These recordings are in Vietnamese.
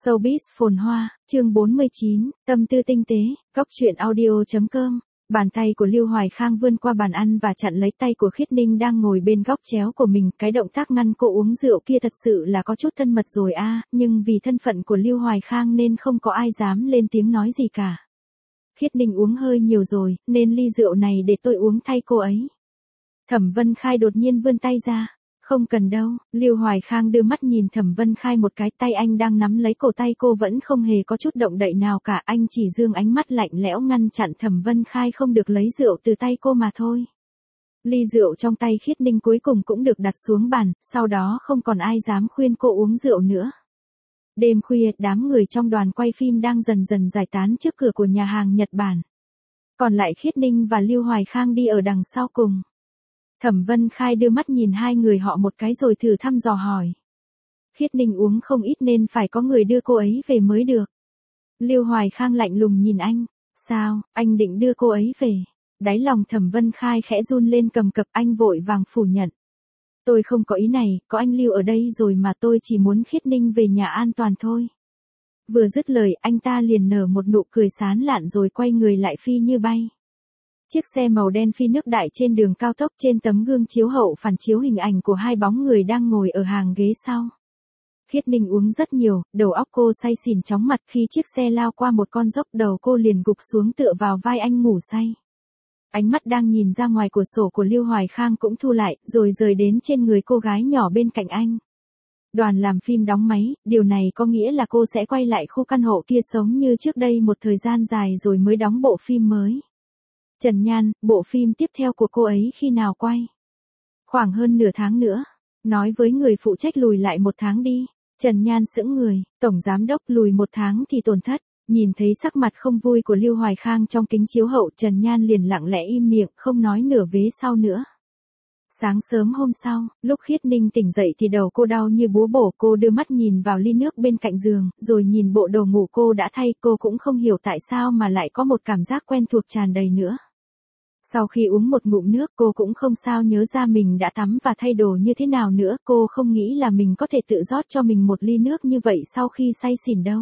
Showbiz phồn hoa, chương 49, tâm tư tinh tế, góc truyện audio.com. Bàn tay của Lưu Hoài Khang vươn qua bàn ăn và chặn lấy tay của Khiết Ninh đang ngồi bên góc chéo của mình. Cái động tác ngăn cô uống rượu kia thật sự là có chút thân mật rồi a, nhưng vì thân phận của Lưu Hoài Khang nên không có ai dám lên tiếng nói gì cả. Khiết Ninh uống hơi nhiều rồi, nên ly rượu này để tôi uống thay cô ấy. Thẩm Vân Khai đột nhiên vươn tay ra. Không cần đâu, Lưu Hoài Khang đưa mắt nhìn Thẩm Vân Khai một cái, tay anh đang nắm lấy cổ tay cô vẫn không hề có chút động đậy nào cả, anh chỉ dương ánh mắt lạnh lẽo ngăn chặn Thẩm Vân Khai không được lấy rượu từ tay cô mà thôi. Ly rượu trong tay Khiết Ninh cuối cùng cũng được đặt xuống bàn, sau đó không còn ai dám khuyên cô uống rượu nữa. Đêm khuya, đám người trong đoàn quay phim đang dần dần giải tán trước cửa của nhà hàng Nhật Bản. Còn lại Khiết Ninh và Lưu Hoài Khang đi ở đằng sau cùng. Thẩm Vân Khai đưa mắt nhìn hai người họ một cái rồi thử thăm dò hỏi. Khiết Ninh uống không ít nên phải có người đưa cô ấy về mới được. Lưu Hoài Khang lạnh lùng nhìn anh. Sao, anh định đưa cô ấy về? Đáy lòng Thẩm Vân Khai khẽ run lên cầm cập, anh vội vàng phủ nhận. Tôi không có ý này, có anh Lưu ở đây rồi mà, tôi chỉ muốn Khiết Ninh về nhà an toàn thôi. Vừa dứt lời anh ta liền nở một nụ cười sán lạn rồi quay người lại phi như bay. Chiếc xe màu đen phi nước đại trên đường cao tốc, trên tấm gương chiếu hậu phản chiếu hình ảnh của hai bóng người đang ngồi ở hàng ghế sau. Khiết Ninh uống rất nhiều, đầu óc cô say xỉn chóng mặt, khi chiếc xe lao qua một con dốc đầu cô liền gục xuống tựa vào vai anh ngủ say. Ánh mắt đang nhìn ra ngoài cửa sổ của Lưu Hoài Khang cũng thu lại, rồi rời đến trên người cô gái nhỏ bên cạnh anh. Đoàn làm phim đóng máy, điều này có nghĩa là cô sẽ quay lại khu căn hộ kia sống như trước đây một thời gian dài rồi mới đóng bộ phim mới. Trần Nhan, bộ phim tiếp theo của cô ấy khi nào quay? Khoảng hơn nửa tháng nữa. Nói với người phụ trách lùi lại 1 tháng đi. Trần Nhan sững người, tổng giám đốc lùi 1 tháng thì tổn thất. Nhìn thấy sắc mặt không vui của Lưu Hoài Khang trong kính chiếu hậu, Trần Nhan liền lặng lẽ im miệng, không nói nửa vế sau nữa. Sáng sớm hôm sau, lúc Khiết Ninh tỉnh dậy thì đầu cô đau như búa bổ, cô đưa mắt nhìn vào ly nước bên cạnh giường, rồi nhìn bộ đồ ngủ cô đã thay, cô cũng không hiểu tại sao mà lại có một cảm giác quen thuộc tràn đầy nữa. Sau khi uống một ngụm nước cô cũng không sao nhớ ra mình đã tắm và thay đồ như thế nào nữa, cô không nghĩ là mình có thể tự rót cho mình một ly nước như vậy sau khi say xỉn đâu.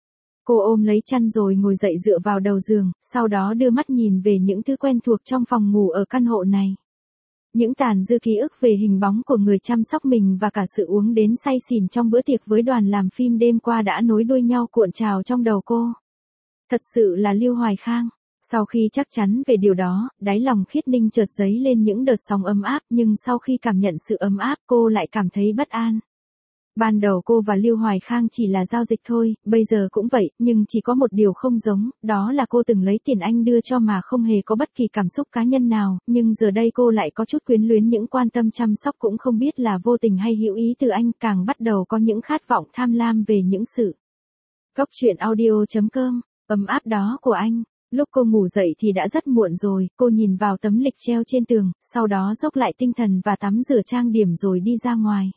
Cô ôm lấy chăn rồi ngồi dậy dựa vào đầu giường, sau đó đưa mắt nhìn về những thứ quen thuộc trong phòng ngủ ở căn hộ này. Những tàn dư ký ức về hình bóng của người chăm sóc mình và cả sự uống đến say xỉn trong bữa tiệc với đoàn làm phim đêm qua đã nối đuôi nhau cuộn trào trong đầu cô. Thật sự là Lưu Hoài Khang. Sau khi chắc chắn về điều đó, đáy lòng Khiết Ninh chợt dấy lên những đợt sóng ấm áp, nhưng sau khi cảm nhận sự ấm áp cô lại cảm thấy bất an. Ban đầu cô và Lưu Hoài Khang chỉ là giao dịch thôi, bây giờ cũng vậy, nhưng chỉ có một điều không giống, đó là cô từng lấy tiền anh đưa cho mà không hề có bất kỳ cảm xúc cá nhân nào, nhưng giờ đây cô lại có chút quyến luyến những quan tâm chăm sóc cũng không biết là vô tình hay hữu ý từ anh, càng bắt đầu có những khát vọng tham lam về những sự. Góc truyện audio.com, ấm áp đó của anh. Lúc cô ngủ dậy thì đã rất muộn rồi, cô nhìn vào tấm lịch treo trên tường, sau đó dốc lại tinh thần và tắm rửa trang điểm rồi đi ra ngoài.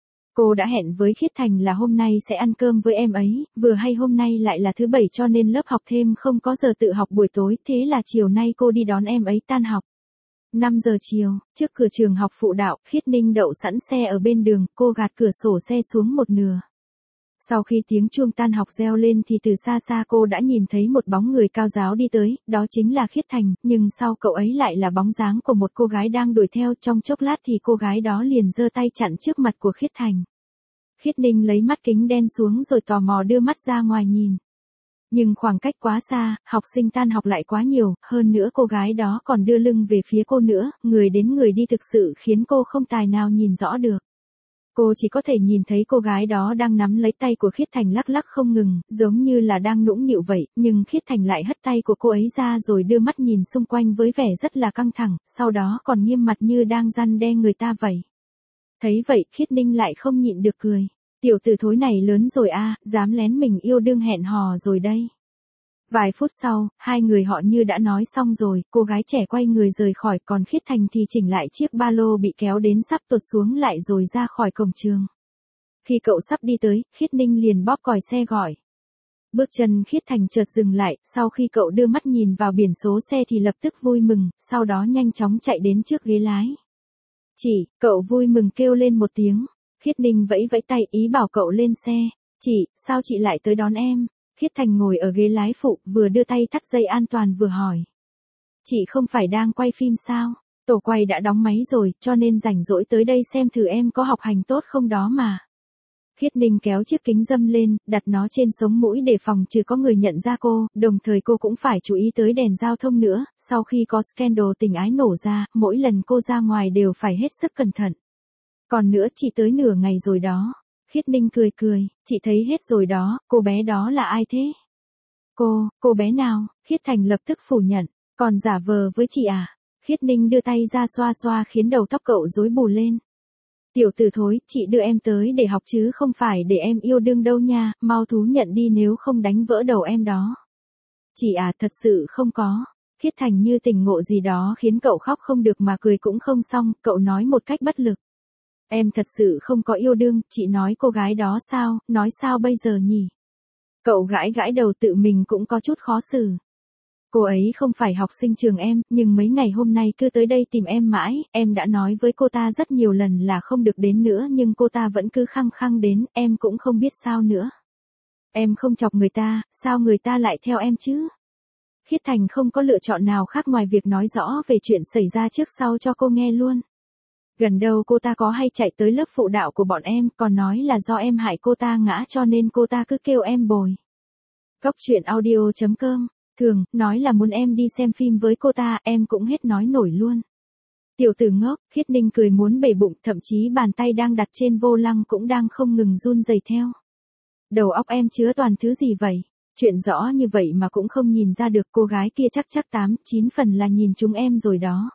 Cô đã hẹn với Khiết Thành là hôm nay sẽ ăn cơm với em ấy, vừa hay hôm nay lại là thứ Bảy cho nên lớp học thêm không có giờ tự học buổi tối, thế là chiều nay cô đi đón em ấy tan học. 5 giờ chiều, trước cửa trường học phụ đạo, Khiết Ninh đậu sẵn xe ở bên đường, cô gạt cửa sổ xe xuống một nửa. Sau khi tiếng chuông tan học reo lên thì từ xa xa cô đã nhìn thấy một bóng người cao ráo đi tới, đó chính là Khiết Thành, nhưng sau cậu ấy lại là bóng dáng của một cô gái đang đuổi theo, trong chốc lát thì cô gái đó liền giơ tay chặn trước mặt của Khiết Thành. Khiết Ninh lấy mắt kính đen xuống rồi tò mò đưa mắt ra ngoài nhìn. Nhưng khoảng cách quá xa, học sinh tan học lại quá nhiều, hơn nữa cô gái đó còn đưa lưng về phía cô nữa, người đến người đi thực sự khiến cô không tài nào nhìn rõ được. Cô chỉ có thể nhìn thấy cô gái đó đang nắm lấy tay của Khiết Thành lắc lắc không ngừng, giống như là đang nũng nịu vậy, nhưng Khiết Thành lại hất tay của cô ấy ra rồi đưa mắt nhìn xung quanh với vẻ rất là căng thẳng, sau đó còn nghiêm mặt như đang răn đe người ta vậy. Thấy vậy, Khiết Ninh lại không nhịn được cười. Tiểu tử thối này lớn rồi a, dám lén mình yêu đương hẹn hò rồi đây. Vài phút sau, hai người họ như đã nói xong rồi, cô gái trẻ quay người rời khỏi, còn Khiết Thành thì chỉnh lại chiếc ba lô bị kéo đến sắp tuột xuống lại rồi ra khỏi cổng trường. Khi cậu sắp đi tới, Khiết Ninh liền bóp còi xe gọi. Bước chân Khiết Thành chợt dừng lại, sau khi cậu đưa mắt nhìn vào biển số xe thì lập tức vui mừng, sau đó nhanh chóng chạy đến trước ghế lái. Cậu vui mừng kêu lên một tiếng. Khiết Ninh vẫy vẫy tay ý bảo cậu lên xe. Chị, sao chị lại tới đón em? Khiết Thành ngồi ở ghế lái phụ, vừa đưa tay thắt dây an toàn vừa hỏi. Chị không phải đang quay phim sao? Tổ quay đã đóng máy rồi, cho nên rảnh rỗi tới đây xem thử em có học hành tốt không đó mà. Khiết Ninh kéo chiếc kính râm lên, đặt nó trên sống mũi để phòng trừ có người nhận ra cô, đồng thời cô cũng phải chú ý tới đèn giao thông nữa, sau khi có scandal tình ái nổ ra, mỗi lần cô ra ngoài đều phải hết sức cẩn thận. Còn nữa chị tới nửa ngày rồi đó. Khiết Ninh cười cười, chị thấy hết rồi đó, cô bé đó là ai thế? Cô bé nào? Khiết Thành lập tức phủ nhận, còn giả vờ với chị à? Khiết Ninh đưa tay ra xoa xoa khiến đầu tóc cậu rối bù lên. Tiểu tử thối, chị đưa em tới để học chứ không phải để em yêu đương đâu nha, mau thú nhận đi nếu không đánh vỡ đầu em đó. Chị à, thật sự không có. Khiết Thành như tỉnh ngộ gì đó khiến cậu khóc không được mà cười cũng không xong, cậu nói một cách bất lực. Em thật sự không có yêu đương, chị nói cô gái đó sao, nói sao bây giờ nhỉ? Cậu gãi gãi đầu tự mình cũng có chút khó xử. Cô ấy không phải học sinh trường em, nhưng mấy ngày hôm nay cứ tới đây tìm em mãi, em đã nói với cô ta rất nhiều lần là không được đến nữa nhưng cô ta vẫn cứ khăng khăng đến, em cũng không biết sao nữa. Em không chọc người ta, sao người ta lại theo em chứ? Khiết Thành không có lựa chọn nào khác ngoài việc nói rõ về chuyện xảy ra trước sau cho cô nghe luôn. Gần đâu cô ta có hay chạy tới lớp phụ đạo của bọn em, còn nói là do em hại cô ta ngã cho nên cô ta cứ kêu em bồi. Góc truyện audio.com, thường, nói là muốn em đi xem phim với cô ta, em cũng hết nói nổi luôn. Tiểu tử ngốc, Khiết Ninh cười muốn bể bụng, thậm chí bàn tay đang đặt trên vô lăng cũng đang không ngừng run rẩy theo. Đầu óc em chứa toàn thứ gì vậy? Chuyện rõ như vậy mà cũng không nhìn ra được, cô gái kia chắc 8-9 phần là nhìn chúng em rồi đó.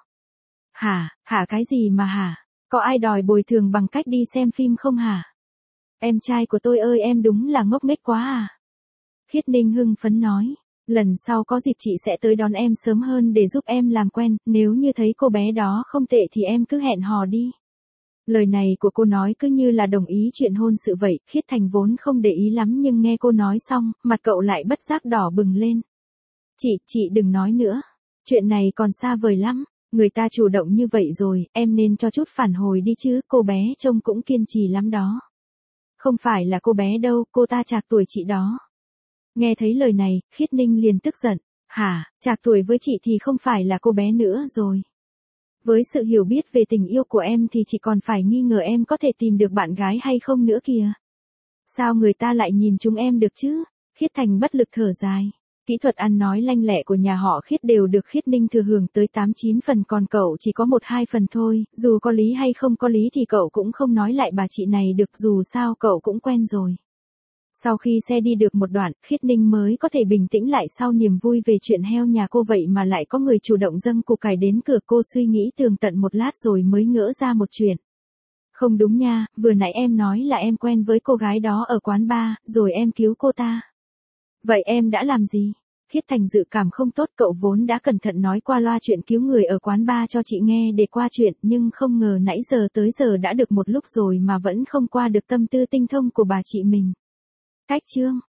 Hả cái gì mà hả? Có ai đòi bồi thường bằng cách đi xem phim không hả? Em trai của tôi ơi, em đúng là ngốc nghếch quá à. Khiết Ninh hưng phấn nói, lần sau có dịp chị sẽ tới đón em sớm hơn để giúp em làm quen, nếu như thấy cô bé đó không tệ thì em cứ hẹn hò đi. Lời này của cô nói cứ như là đồng ý chuyện hôn sự vậy, Khiết Thành vốn không để ý lắm nhưng nghe cô nói xong, mặt cậu lại bất giác đỏ bừng lên. Chị đừng nói nữa, chuyện này còn xa vời lắm. Người ta chủ động như vậy rồi, em nên cho chút phản hồi đi chứ, cô bé trông cũng kiên trì lắm đó. Không phải là cô bé đâu, cô ta trạc tuổi chị đó. Nghe thấy lời này, Khiết Ninh liền tức giận. Trạc tuổi với chị thì không phải là cô bé nữa rồi. Với sự hiểu biết về tình yêu của em thì chị còn phải nghi ngờ em có thể tìm được bạn gái hay không nữa kìa. Sao người ta lại nhìn chúng em được chứ? Khiết Thành bất lực thở dài. Kỹ thuật ăn nói lanh lẹ của nhà họ Khiết đều được Khiết Ninh thừa hưởng tới 8-9 phần, còn cậu chỉ có 1-2 phần thôi, dù có lý hay không có lý thì cậu cũng không nói lại bà chị này được, dù sao cậu cũng quen rồi. Sau khi xe đi được một đoạn, Khiết Ninh mới có thể bình tĩnh lại sau niềm vui về chuyện heo nhà cô, vậy mà lại có người chủ động dâng củ cải đến cửa. Cô suy nghĩ tường tận một lát rồi mới ngỡ ra một chuyện. Không đúng nha, vừa nãy em nói là em quen với cô gái đó ở quán bar, rồi em cứu cô ta. Vậy em đã làm gì? Khiết Thành dự cảm không tốt, cậu vốn đã cẩn thận nói qua loa chuyện cứu người ở quán bar cho chị nghe để qua chuyện, nhưng không ngờ nãy giờ tới giờ đã được một lúc rồi mà vẫn không qua được tâm tư tinh thông của bà chị mình. Cách chương